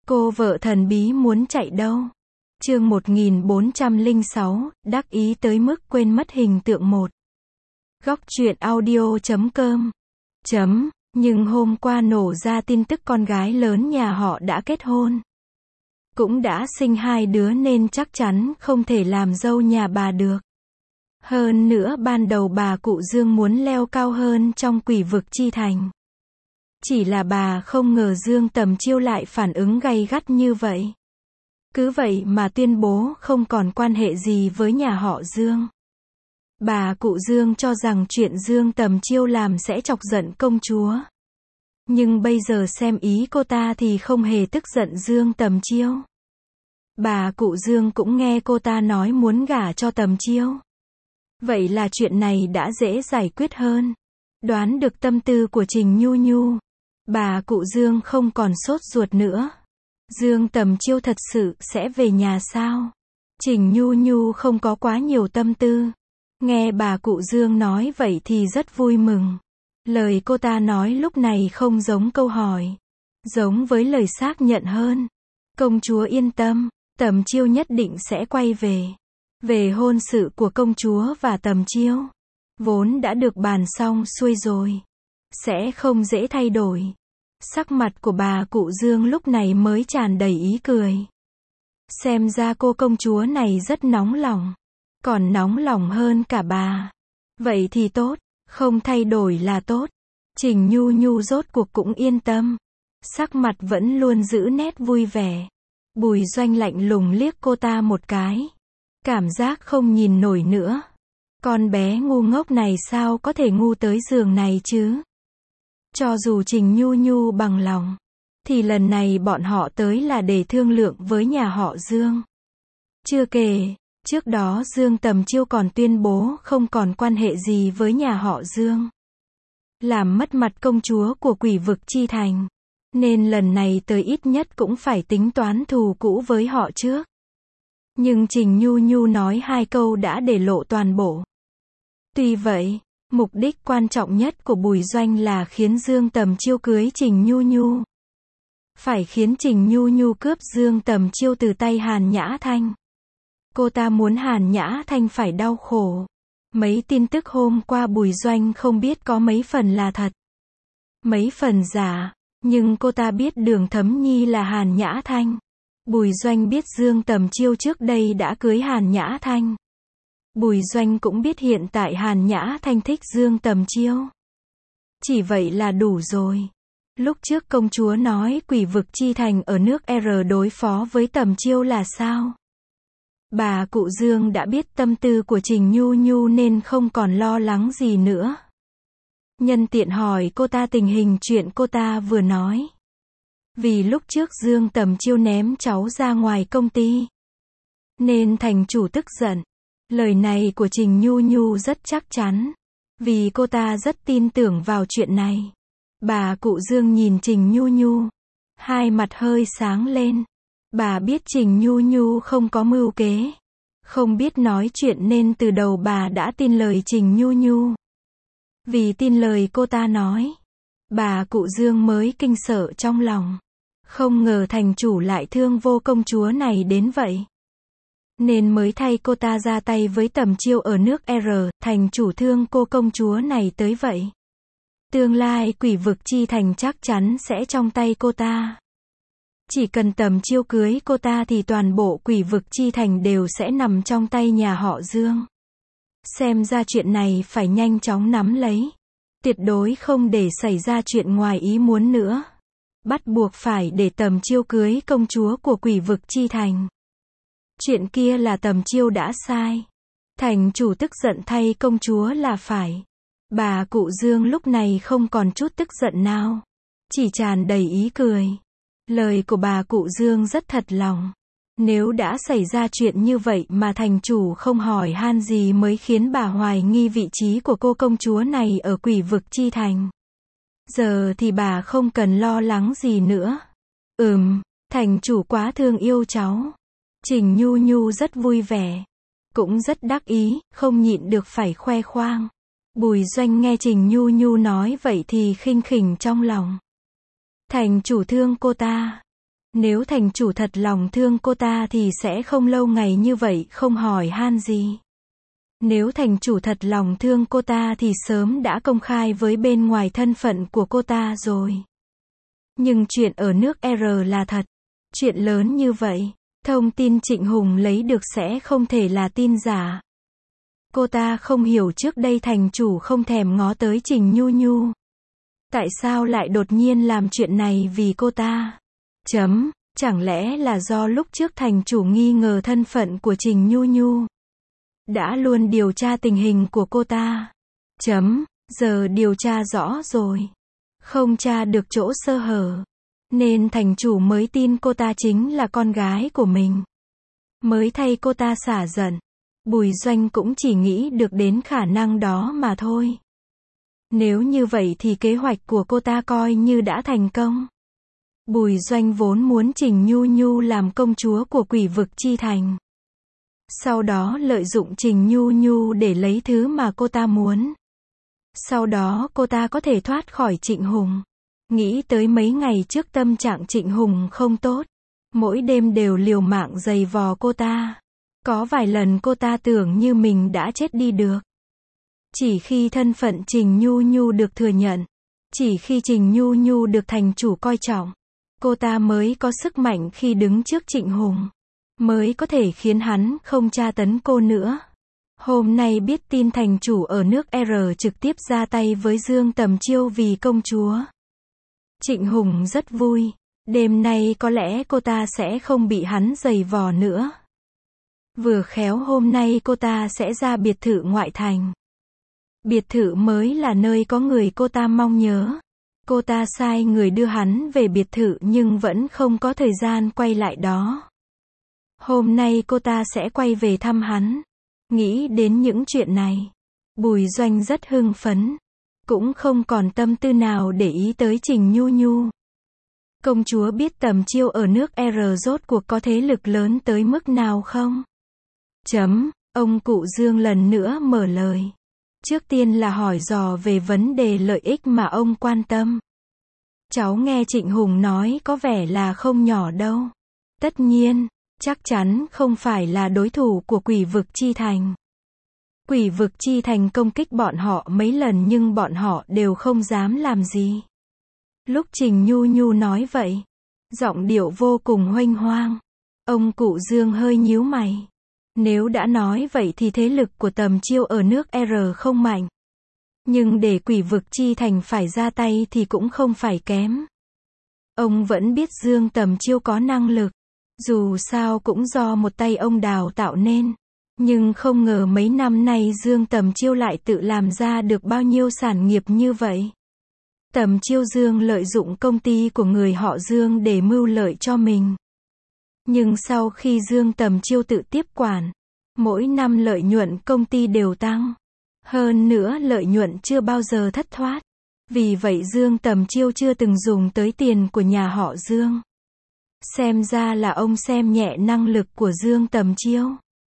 Cô vợ thần bí muốn chạy đâu? Chương 1406, đắc ý tới mức quên mất hình tượng một. Góc truyện audio.com. Nhưng hôm qua nổ ra tin tức con gái lớn nhà họ đã kết hôn. Cũng đã sinh 2 đứa nên chắc chắn không thể làm dâu nhà bà được. Hơn nữa ban đầu bà cụ Dương muốn leo cao hơn trong Quỷ vực Chi Thành. Chỉ là bà không ngờ Dương Tầm Chiêu lại phản ứng gay gắt như vậy. Cứ vậy mà tuyên bố không còn quan hệ gì với nhà họ Dương. Bà cụ Dương cho rằng chuyện Dương Tầm Chiêu làm sẽ chọc giận công chúa. Nhưng bây giờ xem ý cô ta thì không hề tức giận Dương Tầm Chiêu. Bà cụ Dương cũng nghe cô ta nói muốn gả cho Tầm Chiêu. Vậy là chuyện này đã dễ giải quyết hơn. Đoán được tâm tư của Trình Nhu Nhu, bà cụ Dương không còn sốt ruột nữa. Dương Tầm Chiêu thật sự sẽ về nhà sao? Trình Nhu Nhu không có quá nhiều tâm tư. Nghe bà cụ Dương nói vậy thì rất vui mừng. Lời cô ta nói lúc này không giống câu hỏi, giống với lời xác nhận hơn. Công chúa yên tâm, Tầm Chiêu nhất định sẽ quay về. Về hôn sự của công chúa và Tầm Chiêu, vốn đã được bàn xong xuôi rồi, sẽ không dễ thay đổi. Sắc mặt của bà cụ Dương lúc này mới tràn đầy ý cười. Xem ra cô công chúa này rất nóng lòng, còn nóng lòng hơn cả bà. Vậy thì tốt, không thay đổi là tốt. Trình Nhu Nhu rốt cuộc cũng yên tâm. Sắc mặt vẫn luôn giữ nét vui vẻ. Bùi Doanh lạnh lùng liếc cô ta một cái. Cảm giác không nhìn nổi nữa. Con bé ngu ngốc này sao có thể ngu tới giường này chứ? Cho dù Trình Nhu Nhu bằng lòng, thì lần này bọn họ tới là để thương lượng với nhà họ Dương. Chưa kể, trước đó Dương Tầm Chiêu còn tuyên bố không còn quan hệ gì với nhà họ Dương. Làm mất mặt công chúa của Quỷ vực Chi Thành. Nên lần này tới ít nhất cũng phải tính toán thù cũ với họ trước. Nhưng Trình Nhu Nhu nói 2 câu đã để lộ toàn bộ. Tuy vậy, mục đích quan trọng nhất của Bùi Doanh là khiến Dương Tầm Chiêu cưới Trình Nhu Nhu. Phải khiến Trình Nhu Nhu cướp Dương Tầm Chiêu từ tay Hàn Nhã Thanh. Cô ta muốn Hàn Nhã Thanh phải đau khổ. Mấy tin tức hôm qua Bùi Doanh không biết có mấy phần là thật, mấy phần giả, nhưng cô ta biết Đường Thấm Nhi là Hàn Nhã Thanh. Bùi Doanh biết Dương Tầm Chiêu trước đây đã cưới Hàn Nhã Thanh. Bùi Doanh cũng biết hiện tại Hàn Nhã Thanh thích Dương Tầm Chiêu. Chỉ vậy là đủ rồi. Lúc trước công chúa nói Quỷ vực Chi Thành ở nước R đối phó với Tầm Chiêu là sao? Bà cụ Dương đã biết tâm tư của Trình Nhu Nhu nên không còn lo lắng gì nữa. Nhân tiện hỏi cô ta tình hình chuyện cô ta vừa nói. Vì lúc trước Dương Tầm Chiêu ném cháu ra ngoài công ty, nên thành chủ tức giận. Lời này của Trình Nhu Nhu rất chắc chắn, vì cô ta rất tin tưởng vào chuyện này. Bà cụ Dương nhìn Trình Nhu Nhu, hai mặt hơi sáng lên. Bà biết Trình Nhu Nhu không có mưu kế, không biết nói chuyện nên từ đầu bà đã tin lời Trình Nhu Nhu. Vì tin lời cô ta nói, bà cụ Dương mới kinh sợ trong lòng. Không ngờ thành chủ lại thương vô công chúa này đến vậy. Nên mới thay cô ta ra tay với Tầm Chiêu ở nước R, thành chủ thương cô công chúa này tới vậy. Tương lai Quỷ vực Chi Thành chắc chắn sẽ trong tay cô ta. Chỉ cần Tầm Chiêu cưới cô ta thì toàn bộ Quỷ vực Chi Thành đều sẽ nằm trong tay nhà họ Dương. Xem ra chuyện này phải nhanh chóng nắm lấy. Tuyệt đối không để xảy ra chuyện ngoài ý muốn nữa. Bắt buộc phải để Tầm Chiêu cưới công chúa của Quỷ vực Chi Thành. Chuyện kia là Tầm Chiêu đã sai. Thành chủ tức giận thay công chúa là phải. Bà cụ Dương lúc này không còn chút tức giận nào, chỉ tràn đầy ý cười. Lời của bà cụ Dương rất thật lòng. Nếu đã xảy ra chuyện như vậy mà thành chủ không hỏi han gì mới khiến bà hoài nghi vị trí của cô công chúa này ở Quỷ vực Chi Thành. Giờ thì bà không cần lo lắng gì nữa. Thành chủ quá thương yêu cháu. Trình Nhu Nhu rất vui vẻ, cũng rất đắc ý, không nhịn được phải khoe khoang. Bùi Doanh nghe Trình Nhu Nhu nói vậy thì khinh khỉnh trong lòng. Thành chủ thương cô ta, Nếu thành chủ thật lòng thương cô ta thì sẽ không lâu ngày như vậy không hỏi han gì. Nếu thành chủ thật lòng thương cô ta thì sớm đã công khai với bên ngoài thân phận của cô ta rồi. Nhưng chuyện ở nước R là thật. Chuyện lớn như vậy, thông tin Trịnh Hùng lấy được sẽ không thể là tin giả. Cô ta không hiểu trước đây thành chủ không thèm ngó tới Trình Nhu Nhu. Tại sao lại đột nhiên làm chuyện này vì cô ta? Chẳng lẽ là do lúc trước thành chủ nghi ngờ thân phận của Trình Nhu Nhu? Đã luôn điều tra tình hình của cô ta. Giờ điều tra rõ rồi. Không tra được chỗ sơ hở. Nên thành chủ mới tin cô ta chính là con gái của mình. Mới thay cô ta xả giận. Bùi Doanh cũng chỉ nghĩ được đến khả năng đó mà thôi. Nếu như vậy thì kế hoạch của cô ta coi như đã thành công. Bùi Doanh vốn muốn Trình Nhu Nhu làm công chúa của Quỷ Vực Chi Thành. Sau đó lợi dụng Trình Nhu Nhu để lấy thứ mà cô ta muốn. Sau đó cô ta có thể thoát khỏi Trịnh Hùng. Nghĩ tới mấy ngày trước tâm trạng Trịnh Hùng không tốt. Mỗi đêm đều liều mạng giày vò cô ta. Có vài lần cô ta tưởng như mình đã chết đi được. Chỉ khi thân phận Trình Nhu Nhu được thừa nhận. Chỉ khi Trình Nhu Nhu được thành chủ coi trọng. Cô ta mới có sức mạnh khi đứng trước Trịnh Hùng. Mới có thể khiến hắn không tra tấn cô nữa. Hôm nay biết tin thành chủ ở nước R trực tiếp ra tay với Dương Tầm Chiêu vì công chúa. Trịnh Hùng rất vui. Đêm nay có lẽ cô ta sẽ không bị hắn giày vò nữa. Vừa khéo hôm nay cô ta sẽ ra biệt thự ngoại thành. Biệt thự mới là nơi có người cô ta mong nhớ. Cô ta sai người đưa hắn về biệt thự nhưng vẫn không có thời gian quay lại đó. Hôm nay cô ta sẽ quay về thăm hắn. Nghĩ đến những chuyện này, Bùi Doanh rất hưng phấn. Cũng không còn tâm tư nào để ý tới Trình Nhu Nhu. Công chúa biết Tầm Chiêu ở nước R rốt cuộc có thế lực lớn tới mức nào không? Ông cụ Dương lần nữa mở lời. Trước tiên là hỏi dò về vấn đề lợi ích mà ông quan tâm. Cháu nghe Trịnh Hùng nói có vẻ là không nhỏ đâu. Tất nhiên, chắc chắn không phải là đối thủ của Quỷ Vực Chi Thành. Quỷ Vực Chi Thành công kích bọn họ mấy lần nhưng bọn họ đều không dám làm gì. Lúc Trình Nhu Nhu nói vậy, giọng điệu vô cùng huênh hoang. Ông cụ Dương hơi nhíu mày. Nếu đã nói vậy thì thế lực của Tầm Chiêu ở nước R không mạnh. Nhưng để Quỷ Vực Chi Thành phải ra tay thì cũng không phải kém. Ông vẫn biết Dương Tầm Chiêu có năng lực. Dù sao cũng do một tay ông đào tạo nên. Nhưng không ngờ mấy năm nay Dương Tầm Chiêu lại tự làm ra được bao nhiêu sản nghiệp như vậy. Tầm Chiêu Dương lợi dụng công ty của người họ Dương để mưu lợi cho mình. Nhưng sau khi Dương Tầm Chiêu tự tiếp quản, mỗi năm lợi nhuận công ty đều tăng. Hơn nữa lợi nhuận chưa bao giờ thất thoát. Vì vậy Dương Tầm Chiêu chưa từng dùng tới tiền của nhà họ Dương. Xem ra là ông xem nhẹ năng lực của Dương Tầm Chiêu.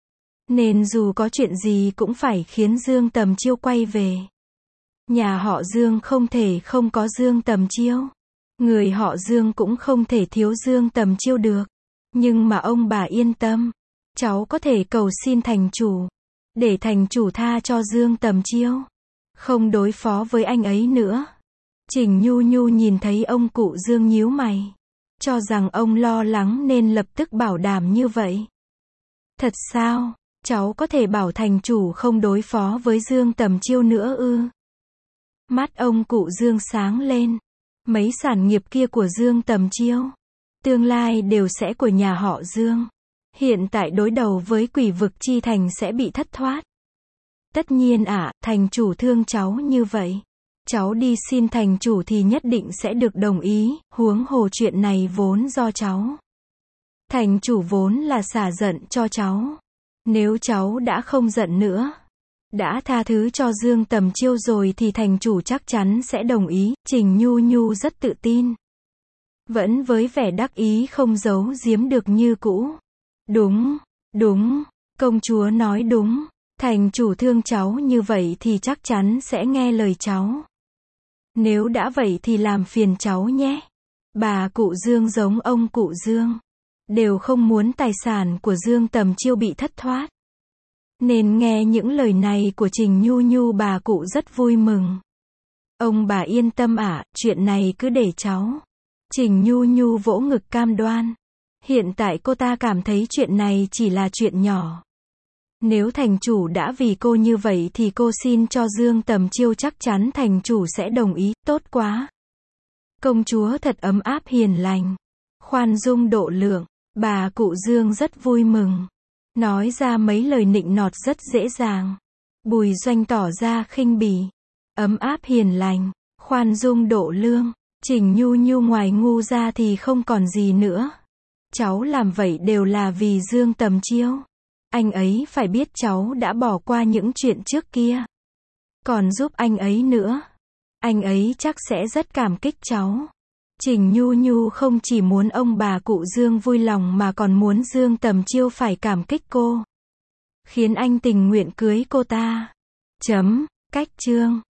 Nên dù có chuyện gì cũng phải khiến Dương Tầm Chiêu quay về. Nhà họ Dương không thể không có Dương Tầm Chiêu. Người họ Dương cũng không thể thiếu Dương Tầm Chiêu được. Nhưng mà ông bà yên tâm. Cháu có thể cầu xin thành chủ. Để thành chủ tha cho Dương Tầm Chiêu. Không đối phó với anh ấy nữa. Trình Nhu Nhu nhìn thấy ông cụ Dương nhíu mày. Cho rằng ông lo lắng nên lập tức bảo đảm như vậy. Thật sao? Cháu có thể bảo thành chủ không đối phó với Dương Tầm Chiêu nữa ư? Mắt ông cụ Dương sáng lên. Mấy sản nghiệp kia của Dương Tầm Chiêu, tương lai đều sẽ của nhà họ Dương. Hiện tại đối đầu với Quỷ Vực Chi Thành sẽ bị thất thoát. Tất nhiên thành chủ thương cháu như vậy. Cháu đi xin thành chủ thì nhất định sẽ được đồng ý, huống hồ chuyện này vốn do cháu. Thành chủ vốn là xả giận cho cháu. Nếu cháu đã không giận nữa, đã tha thứ cho Dương Tầm Chiêu rồi thì thành chủ chắc chắn sẽ đồng ý. Trình Nhu Nhu rất tự tin. Vẫn với vẻ đắc ý không giấu giếm được như cũ. Đúng, công chúa nói đúng. Thành chủ thương cháu như vậy thì chắc chắn sẽ nghe lời cháu. Nếu đã vậy thì làm phiền cháu nhé. Bà cụ Dương giống ông cụ Dương. Đều không muốn tài sản của Dương Tầm Chiêu bị thất thoát. Nên nghe những lời này của Trình Nhu Nhu bà cụ rất vui mừng. Ông bà yên tâm ạ, chuyện này cứ để cháu. Trình Nhu Nhu vỗ ngực cam đoan. Hiện tại cô ta cảm thấy chuyện này chỉ là chuyện nhỏ. Nếu thành chủ đã vì cô như vậy thì cô xin cho Dương Tầm Chiêu chắc chắn thành chủ sẽ đồng ý, tốt quá. Công chúa thật ấm áp hiền lành, khoan dung độ lượng, bà cụ Dương rất vui mừng. Nói ra mấy lời nịnh nọt rất dễ dàng. Bùi Doanh tỏ ra khinh bỉ. Ấm áp hiền lành, khoan dung độ lượng, Trình Nhu Nhu ngoài ngu ra thì không còn gì nữa. Cháu làm vậy đều là vì Dương Tầm Chiêu. Anh ấy phải biết cháu đã bỏ qua những chuyện trước kia. Còn giúp anh ấy nữa. Anh ấy chắc sẽ rất cảm kích cháu. Trình Nhu Nhu không chỉ muốn ông bà cụ Dương vui lòng mà còn muốn Dương Tầm Chiêu phải cảm kích cô. Khiến anh tình nguyện cưới cô ta. Cách chương